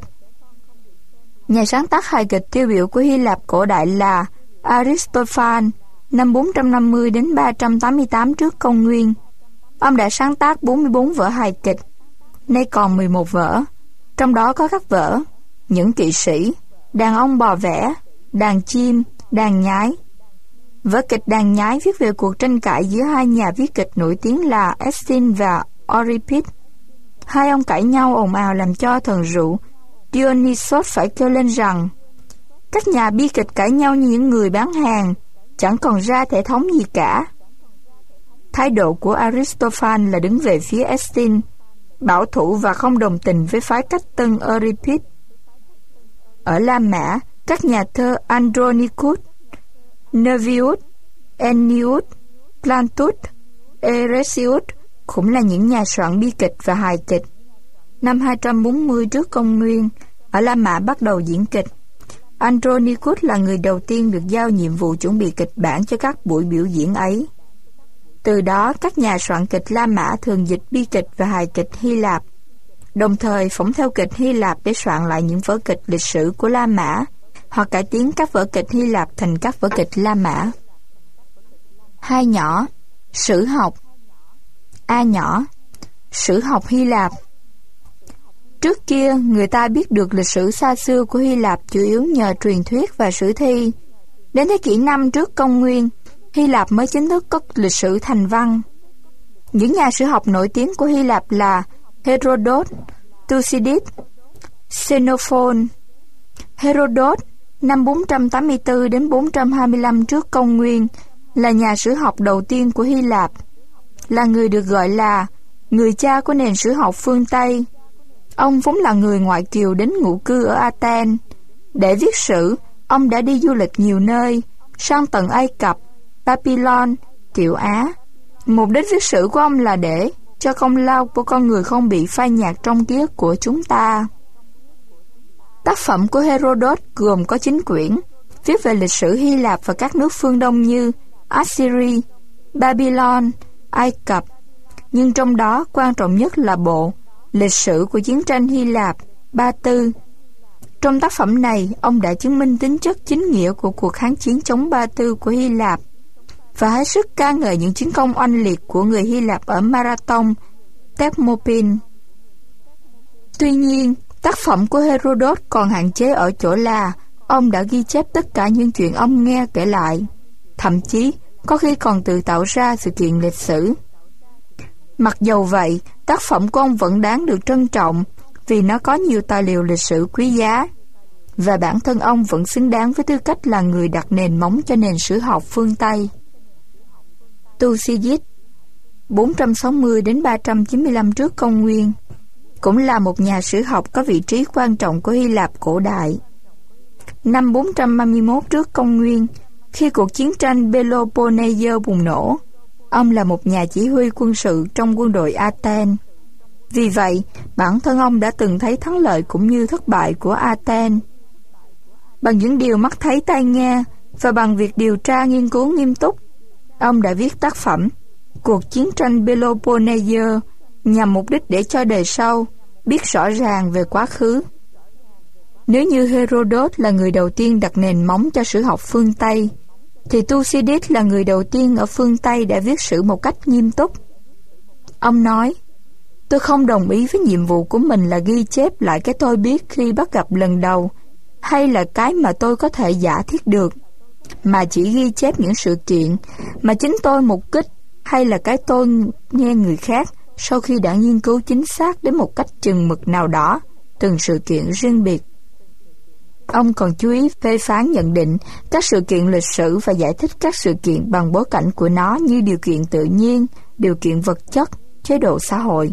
Nhà sáng tác hài kịch tiêu biểu của Hy Lạp cổ đại là Aristophanes, năm 450 đến 388 trước công nguyên. Ông đã sáng tác 44 vở hài kịch, nay còn 11 vở. Trong đó có các vở Những kỵ sĩ, Đàn ông bò vẽ, Đàn chim, Đàn nhái. Vở kịch Đàn nhái viết về cuộc tranh cãi giữa 2 nhà viết kịch nổi tiếng là Aeschylus và Euripides. 2 ông cãi nhau ồn ào làm cho thần rượu Dionysos phải kêu lên rằng các nhà bi kịch cãi nhau như những người bán hàng, chẳng còn ra thể thống gì cả. Thái độ của Aristophanes là đứng về phía Aeschylus, bảo thủ và không đồng tình với phái cách tân Euripides. Ở La Mã, các nhà thơ Andronicus, Nervius, Ennius, Plantus, Eresius cũng là những nhà soạn bi kịch và hài kịch. Năm 240 trước công nguyên, ở La Mã bắt đầu diễn kịch. Andronicus là người đầu tiên được giao nhiệm vụ chuẩn bị kịch bản cho các buổi biểu diễn ấy. Từ đó, các nhà soạn kịch La Mã thường dịch bi kịch và hài kịch Hy Lạp, đồng thời phỏng theo kịch Hy Lạp để soạn lại những vở kịch lịch sử của La Mã, hoặc cải tiến các vở kịch Hy Lạp thành các vở kịch La Mã. 2 nhỏ, sử học. A nhỏ, sử học Hy Lạp. Trước kia, người ta biết được lịch sử xa xưa của Hy Lạp chủ yếu nhờ truyền thuyết và sử thi. Đến thế kỷ 5 trước công nguyên, Hy Lạp mới chính thức có lịch sử thành văn. Những nhà sử học nổi tiếng của Hy Lạp là Herodot, Thucydides, Xenophon. Herodot, năm 484 đến 425 trước công nguyên, là nhà sử học đầu tiên của Hy Lạp, là người được gọi là người cha của nền sử học phương Tây. Ông vốn là người ngoại kiều đến ngụ cư ở Athens. Để viết sử, ông đã đi du lịch nhiều nơi, sang tận Ai Cập, Babylon, Tiểu Á. Mục đích viết sử của ông là để cho công lao của con người không bị phai nhạt trong ký ức của chúng ta. Tác phẩm của Herodot gồm có 9 quyển, viết về lịch sử Hy Lạp và các nước phương Đông như Assyria, Babylon, Ai Cập. Nhưng trong đó quan trọng nhất là bộ Lịch sử của chiến tranh Hy Lạp, Ba Tư. Trong tác phẩm này, ông đã chứng minh tính chất chính nghĩa của cuộc kháng chiến chống Ba Tư của Hy Lạp và hết sức ca ngợi những chiến công oanh liệt của người Hy Lạp ở Marathon, Thermopylae. Tuy nhiên, tác phẩm của Herodot còn hạn chế ở chỗ là ông đã ghi chép tất cả những chuyện ông nghe kể lại, thậm chí có khi còn tự tạo ra sự kiện lịch sử. Mặc dầu vậy, tác phẩm của ông vẫn đáng được trân trọng vì nó có nhiều tài liệu lịch sử quý giá, và bản thân ông vẫn xứng đáng với tư cách là người đặt nền móng cho nền sử học phương Tây. Thucydides, 460 đến 395 trước công nguyên, cũng là một nhà sử học có vị trí quan trọng của Hy Lạp cổ đại. Năm 431 trước công nguyên, khi cuộc chiến tranh Peloponnese bùng nổ, Ông là một nhà chỉ huy quân sự trong quân đội Athens. Vì vậy, bản thân ông đã từng thấy thắng lợi cũng như thất bại của Athens. Bằng những điều mắt thấy tai nghe và bằng việc điều tra nghiên cứu nghiêm túc, ông đã viết tác phẩm Cuộc chiến tranh Peloponnese nhằm mục đích để cho đời sau biết rõ ràng về quá khứ. Nếu như Herodot là người đầu tiên đặt nền móng cho sử học phương Tây, thì Thucydides là người đầu tiên ở phương Tây đã viết sử một cách nghiêm túc. Ông nói, tôi không đồng ý với nhiệm vụ của mình là ghi chép lại cái tôi biết khi bắt gặp lần đầu, hay là cái mà tôi có thể giả thiết được, mà chỉ ghi chép những sự kiện mà chính tôi mục kích, hay là cái tôi nghe người khác sau khi đã nghiên cứu chính xác đến một cách chừng mực nào đó từng sự kiện riêng biệt. Ông còn chú ý phê phán nhận định các sự kiện lịch sử và giải thích các sự kiện bằng bối cảnh của nó như điều kiện tự nhiên, điều kiện vật chất, chế độ xã hội.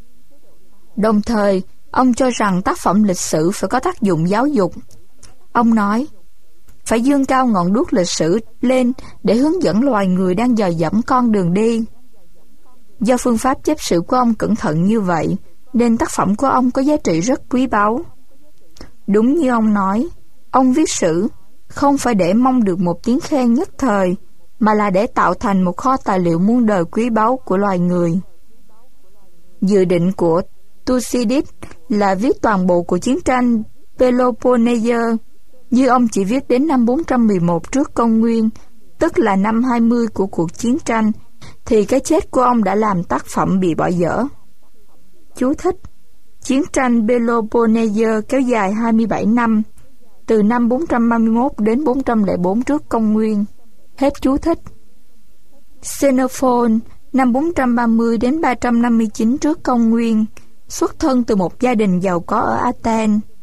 Đồng thời, ông cho rằng tác phẩm lịch sử phải có tác dụng giáo dục. Ông nói, phải dương cao ngọn đuốc lịch sử lên để hướng dẫn loài người đang dò dẫm con đường đi. Do phương pháp chép sử của ông cẩn thận như vậy, nên tác phẩm của ông có giá trị rất quý báu. Đúng như ông nói, ông viết sử không phải để mong được một tiếng khen nhất thời, mà là để tạo thành một kho tài liệu muôn đời quý báu của loài người. Dự định của Thucydides là viết toàn bộ của chiến tranh Peloponnese, như ông chỉ viết đến năm 411 trước công nguyên, tức là năm 20 của cuộc chiến tranh, thì cái chết của ông đã làm tác phẩm bị bỏ dở. Chú thích: Chiến tranh Peloponnese kéo dài 27 năm, từ năm 431 đến 404 trước công nguyên. Hết chú thích. Xenophon, năm 430 đến 359 trước công nguyên, xuất thân từ một gia đình giàu có ở Athens.